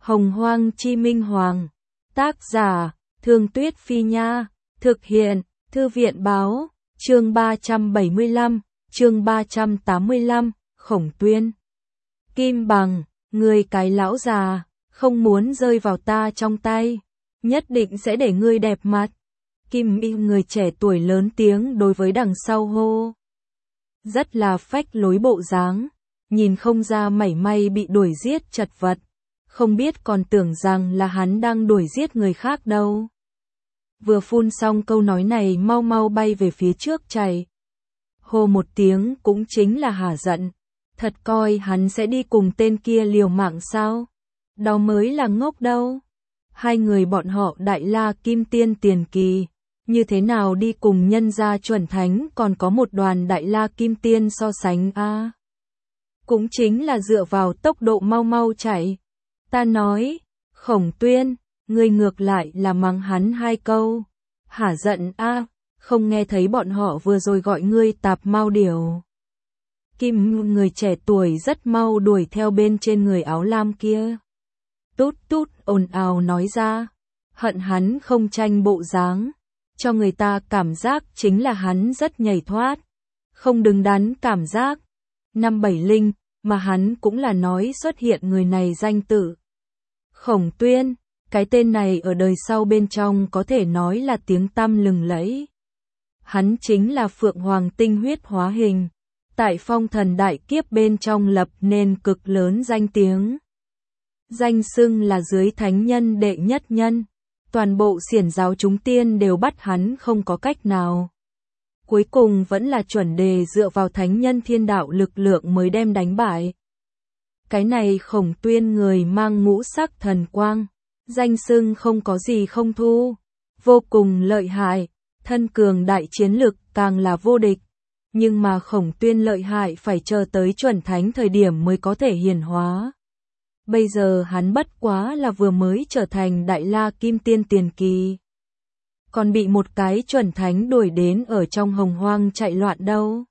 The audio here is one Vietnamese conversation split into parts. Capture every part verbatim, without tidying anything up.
Hồng Hoang Chi Minh Hoàng. Tác giả, Thương Tuyết Phi Nha. Thực hiện, Thư viện Báo. Chương ba trăm bảy mươi lăm, chương ba trăm tám mươi lăm, Khổng Tuyên. Kim Bằng, ngươi cái lão già, không muốn rơi vào ta trong tay, nhất định sẽ để ngươi đẹp mặt. Kim Y người trẻ tuổi lớn tiếng đối với đằng sau hô. Rất là phách lối bộ dáng, nhìn không ra mảy may bị đuổi giết chật vật, không biết còn tưởng rằng là hắn đang đuổi giết người khác đâu. Vừa phun xong câu nói này mau mau bay về phía trước chạy. Hô một tiếng cũng chính là hả giận, thật coi hắn sẽ đi cùng tên kia liều mạng sao? Đó mới là ngốc đâu. Hai người bọn họ đại la kim tiên tiền kỳ, như thế nào đi cùng nhân gia chuẩn thánh còn có một đoàn đại la kim tiên so sánh a? À? Cũng chính là dựa vào tốc độ mau mau chạy. Ta nói, Khổng Tuyên, ngươi ngược lại là mắng hắn hai câu. Hả giận a, à, không nghe thấy bọn họ vừa rồi gọi ngươi tạp mau điều. Kim người trẻ tuổi rất mau đuổi theo bên trên người áo lam kia. Tút tút ồn ào nói ra, hận hắn không tranh bộ dáng, cho người ta cảm giác chính là hắn rất nhảy thoát, không đứng đắn cảm giác. Năm bảy linh, mà hắn cũng là nói xuất hiện người này danh tự. Khổng Tuyên, cái tên này ở đời sau bên trong có thể nói là tiếng tăm lừng lẫy. Hắn chính là Phượng Hoàng tinh huyết hóa hình, tại phong thần đại kiếp bên trong lập nên cực lớn danh tiếng. Danh xưng là dưới thánh nhân đệ nhất nhân, toàn bộ xiển giáo chúng tiên đều bắt hắn không có cách nào. Cuối cùng vẫn là chuẩn đề dựa vào thánh nhân thiên đạo lực lượng mới đem đánh bại. Cái này Khổng Tuyên người mang ngũ sắc thần quang, danh xưng không có gì không thu, vô cùng lợi hại, thân cường đại chiến lực càng là vô địch. Nhưng mà Khổng Tuyên lợi hại phải chờ tới chuẩn thánh thời điểm mới có thể hiển hóa. Bây giờ hắn bất quá là vừa mới trở thành đại la kim tiên tiền kỳ, còn bị một cái chuẩn thánh đuổi đến ở trong hồng hoang chạy loạn đâu.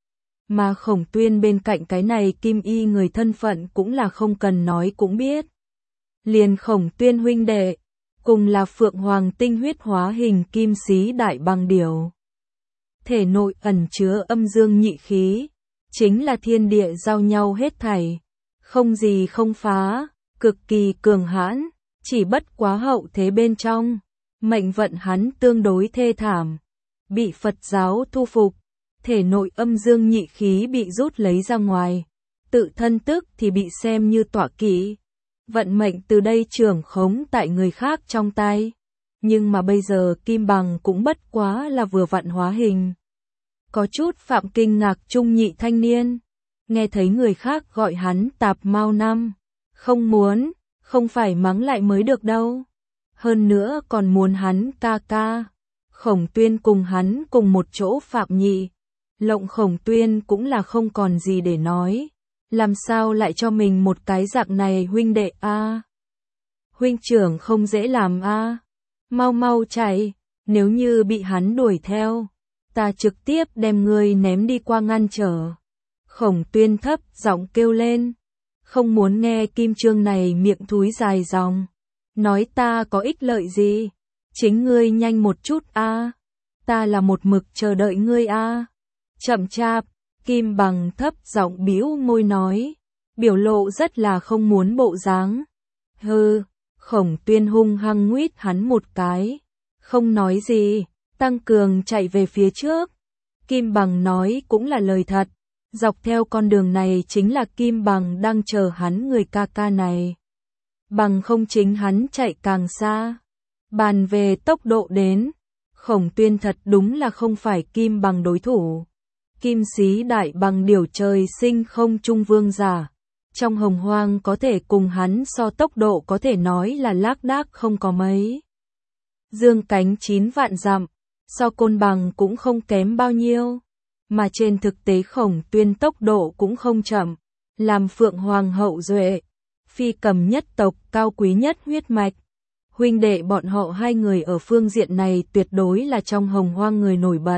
Mà Khổng Tuyên bên cạnh cái này kim y người thân phận cũng là không cần nói cũng biết. Liền Khổng Tuyên huynh đệ, cùng là Phượng Hoàng tinh huyết hóa hình kim sĩ đại băng điểu. Thể nội ẩn chứa âm dương nhị khí, chính là thiên địa giao nhau hết thảy, không gì không phá, cực kỳ cường hãn, chỉ bất quá hậu thế bên trong, mệnh vận hắn tương đối thê thảm, bị Phật giáo thu phục, thể nội âm dương nhị khí bị rút lấy ra ngoài, tự thân tức thì bị xem như tọa kỵ, vận mệnh từ đây trưởng khống tại người khác trong tay. Nhưng mà bây giờ Kim Bằng cũng bất quá là vừa vặn hóa hình. Có chút phạm kinh ngạc trung nhị thanh niên, nghe thấy người khác gọi hắn tạp mau năm, không muốn, không phải mắng lại mới được đâu. Hơn nữa còn muốn hắn ca ca. Khổng Tuyên cùng hắn cùng một chỗ phạm nhị, lộng Khổng Tuyên cũng là không còn gì để nói. Làm sao lại cho mình một cái dạng này huynh đệ a? À? Huynh trưởng không dễ làm a. À? Mau mau chạy, nếu như bị hắn đuổi theo, ta trực tiếp đem ngươi ném đi qua ngăn trở. Khổng Tuyên thấp giọng kêu lên, không muốn nghe Kim Trương này miệng thúi dài dòng, nói ta có ích lợi gì, chính ngươi nhanh một chút a, à? Ta là một mực chờ đợi ngươi a. À? Chậm chạp, Kim Bằng thấp giọng bĩu môi nói, biểu lộ rất là không muốn bộ dáng. Hừ, Khổng Tuyên hung hăng nguýt hắn một cái, không nói gì, tăng cường chạy về phía trước. Kim Bằng nói cũng là lời thật, dọc theo con đường này chính là Kim Bằng đang chờ hắn người ca ca này. Bằng không chính hắn chạy càng xa. Bàn về tốc độ đến, Khổng Tuyên thật đúng là không phải Kim Bằng đối thủ. Kim sĩ đại bằng điểu trời sinh không trung vương giả, trong hồng hoang có thể cùng hắn so tốc độ có thể nói là lác đác không có mấy. Dương cánh chín vạn dặm, so Côn Bằng cũng không kém bao nhiêu, mà trên thực tế Khổng Tuyên tốc độ cũng không chậm, làm Phượng Hoàng hậu duệ, phi cầm nhất tộc cao quý nhất huyết mạch. Huynh đệ bọn họ hai người ở phương diện này tuyệt đối là trong hồng hoang người nổi bật.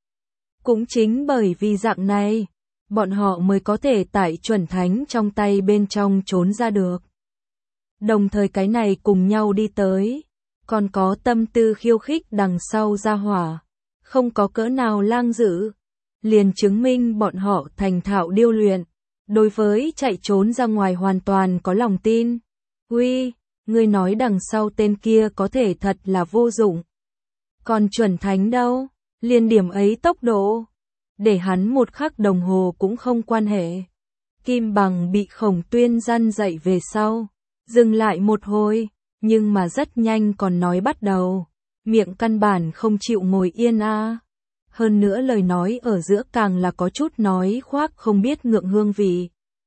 Cũng chính bởi vì dạng này, bọn họ mới có thể tại chuẩn thánh trong tay bên trong trốn ra được. Đồng thời cái này cùng nhau đi tới, còn có tâm tư khiêu khích đằng sau ra hỏa, không có cỡ nào lang dữ, liền chứng minh bọn họ thành thạo điêu luyện, đối với chạy trốn ra ngoài hoàn toàn có lòng tin. Uy, ngươi nói đằng sau tên kia có thể thật là vô dụng. Còn chuẩn thánh đâu, liền điểm ấy tốc độ, để hắn một khắc đồng hồ cũng không quan hệ. Kim Bằng bị Khổng Tuyên răn dậy về sau, dừng lại một hồi, nhưng mà rất nhanh còn nói bắt đầu, miệng căn bản không chịu ngồi yên a. À. Hơn nữa lời nói ở giữa càng là có chút nói khoác không biết ngượng hương vị.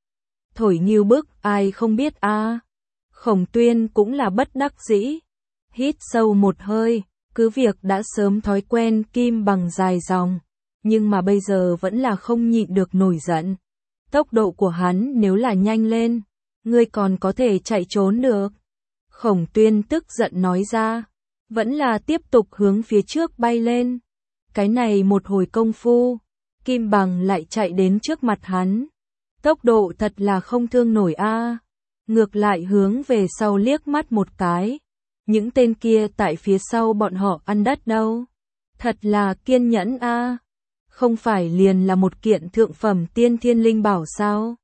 Thổi nghiêu bức ai không biết a. À. Khổng Tuyên cũng là bất đắc dĩ, hít sâu một hơi, cứ việc đã sớm thói quen Kim Bằng dài dòng, nhưng mà bây giờ vẫn là không nhịn được nổi giận. Tốc độ của hắn nếu là nhanh lên, ngươi còn có thể chạy trốn được. Khổng Tuyên tức giận nói ra, vẫn là tiếp tục hướng phía trước bay lên. Cái này một hồi công phu, Kim Bằng lại chạy đến trước mặt hắn. Tốc độ thật là không thương nổi a. À. Ngược lại hướng về sau liếc mắt một cái. Những tên kia tại phía sau bọn họ ăn đất đâu. Thật là kiên nhẫn a. À. Không phải liền là một kiện thượng phẩm tiên thiên linh bảo sao?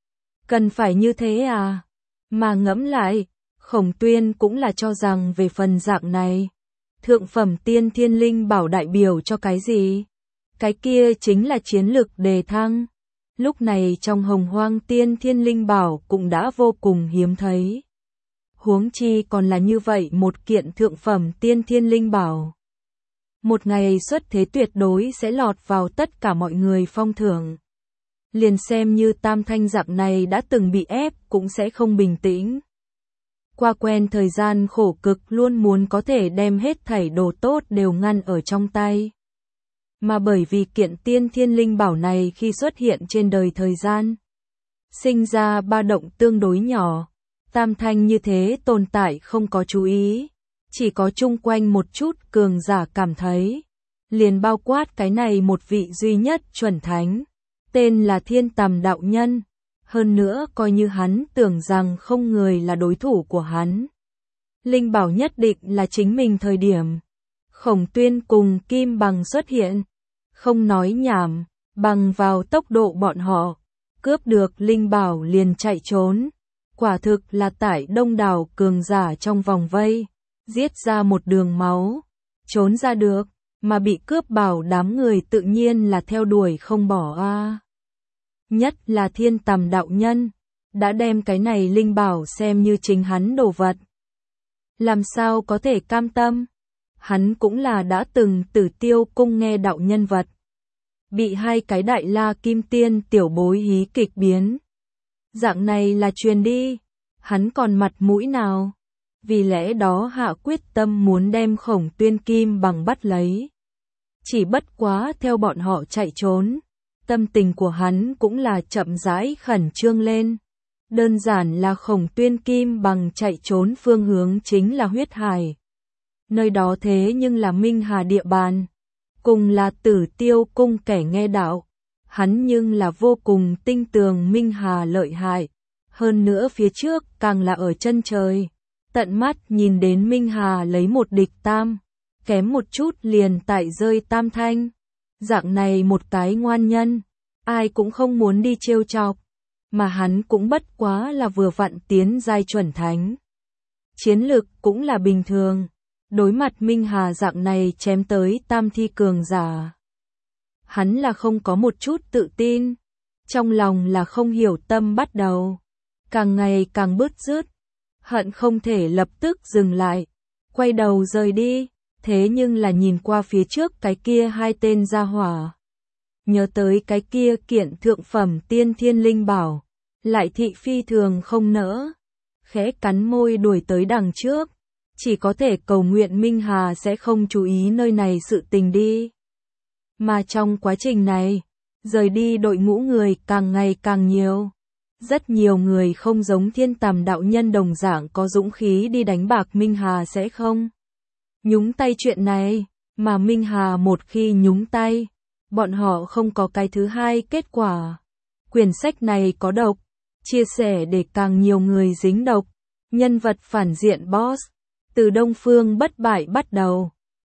Cần phải như thế à? Mà ngẫm lại, Khổng Tuyên cũng là cho rằng về phần dạng này, thượng phẩm tiên thiên linh bảo đại biểu cho cái gì? Cái kia chính là chiến lực đề thăng. Lúc này trong hồng hoang tiên thiên linh bảo cũng đã vô cùng hiếm thấy. Huống chi còn là như vậy một kiện thượng phẩm tiên thiên linh bảo. Một ngày xuất thế tuyệt đối sẽ lọt vào tất cả mọi người phong thưởng. Liền xem như Tam Thanh dạng này đã từng bị ép cũng sẽ không bình tĩnh. Qua quen thời gian khổ cực luôn muốn có thể đem hết thảy đồ tốt đều ngăn ở trong tay. Mà bởi vì kiện tiên thiên linh bảo này khi xuất hiện trên đời thời gian, sinh ra ba động tương đối nhỏ, Tam Thanh như thế tồn tại không có chú ý, chỉ có chung quanh một chút cường giả cảm thấy, liền bao quát cái này một vị duy nhất chuẩn thánh, tên là Thiên Tầm đạo nhân, hơn nữa coi như hắn tưởng rằng không người là đối thủ của hắn. Linh bảo nhất định là chính mình thời điểm. Khổng Tuyên cùng Kim Bằng xuất hiện, không nói nhảm, bằng vào tốc độ bọn họ, cướp được linh bảo liền chạy trốn. Quả thực là tải đông đảo cường giả trong vòng vây, giết ra một đường máu, trốn ra được, mà bị cướp bảo đám người tự nhiên là theo đuổi không bỏ a. À. Nhất là Thiên Tầm đạo nhân, đã đem cái này linh bảo xem như chính hắn đồ vật. Làm sao có thể cam tâm? Hắn cũng là đã từng Tử Tiêu cung nghe đạo nhân vật. Bị hai cái đại la kim tiên tiểu bối hí kịch biến. Dạng này là truyền đi, hắn còn mặt mũi nào? Vì lẽ đó hạ quyết tâm muốn đem Khổng Tuyên Kim Bằng bắt lấy. Chỉ bất quá theo bọn họ chạy trốn, tâm tình của hắn cũng là chậm rãi khẩn trương lên. Đơn giản là Khổng Tuyên Kim Bằng chạy trốn phương hướng chính là huyết hải. Nơi đó thế nhưng là Minh Hà địa bàn, cùng là Tử Tiêu cung kẻ nghe đạo. Hắn nhưng là vô cùng tinh tường Minh Hà lợi hại, hơn nữa phía trước càng là ở chân trời, tận mắt nhìn đến Minh Hà lấy một địch tam, kém một chút liền tại rơi Tam Thanh. Dạng này một cái ngoan nhân, ai cũng không muốn đi trêu chọc, mà hắn cũng bất quá là vừa vặn tiến giai chuẩn thánh. Chiến lực cũng là bình thường, đối mặt Minh Hà dạng này chém tới tam thi cường giả. Hắn là không có một chút tự tin, trong lòng là không hiểu tâm bắt đầu, càng ngày càng bứt rứt, hận không thể lập tức dừng lại, quay đầu rời đi, thế nhưng là nhìn qua phía trước cái kia hai tên gia hỏa. Nhớ tới cái kia kiện thượng phẩm tiên thiên linh bảo, lại thị phi thường không nỡ, khẽ cắn môi đuổi tới đằng trước, chỉ có thể cầu nguyện Minh Hà sẽ không chú ý nơi này sự tình đi. Mà trong quá trình này, rời đi đội ngũ người càng ngày càng nhiều. Rất nhiều người không giống Thiên Tầm đạo nhân đồng dạng có dũng khí đi đánh bạc Minh Hà sẽ không nhúng tay chuyện này, mà Minh Hà một khi nhúng tay, bọn họ không có cái thứ hai kết quả. Quyển sách này có độc, chia sẻ để càng nhiều người dính độc, Nhân vật phản diện boss. Từ Đông Phương bất bại bắt đầu.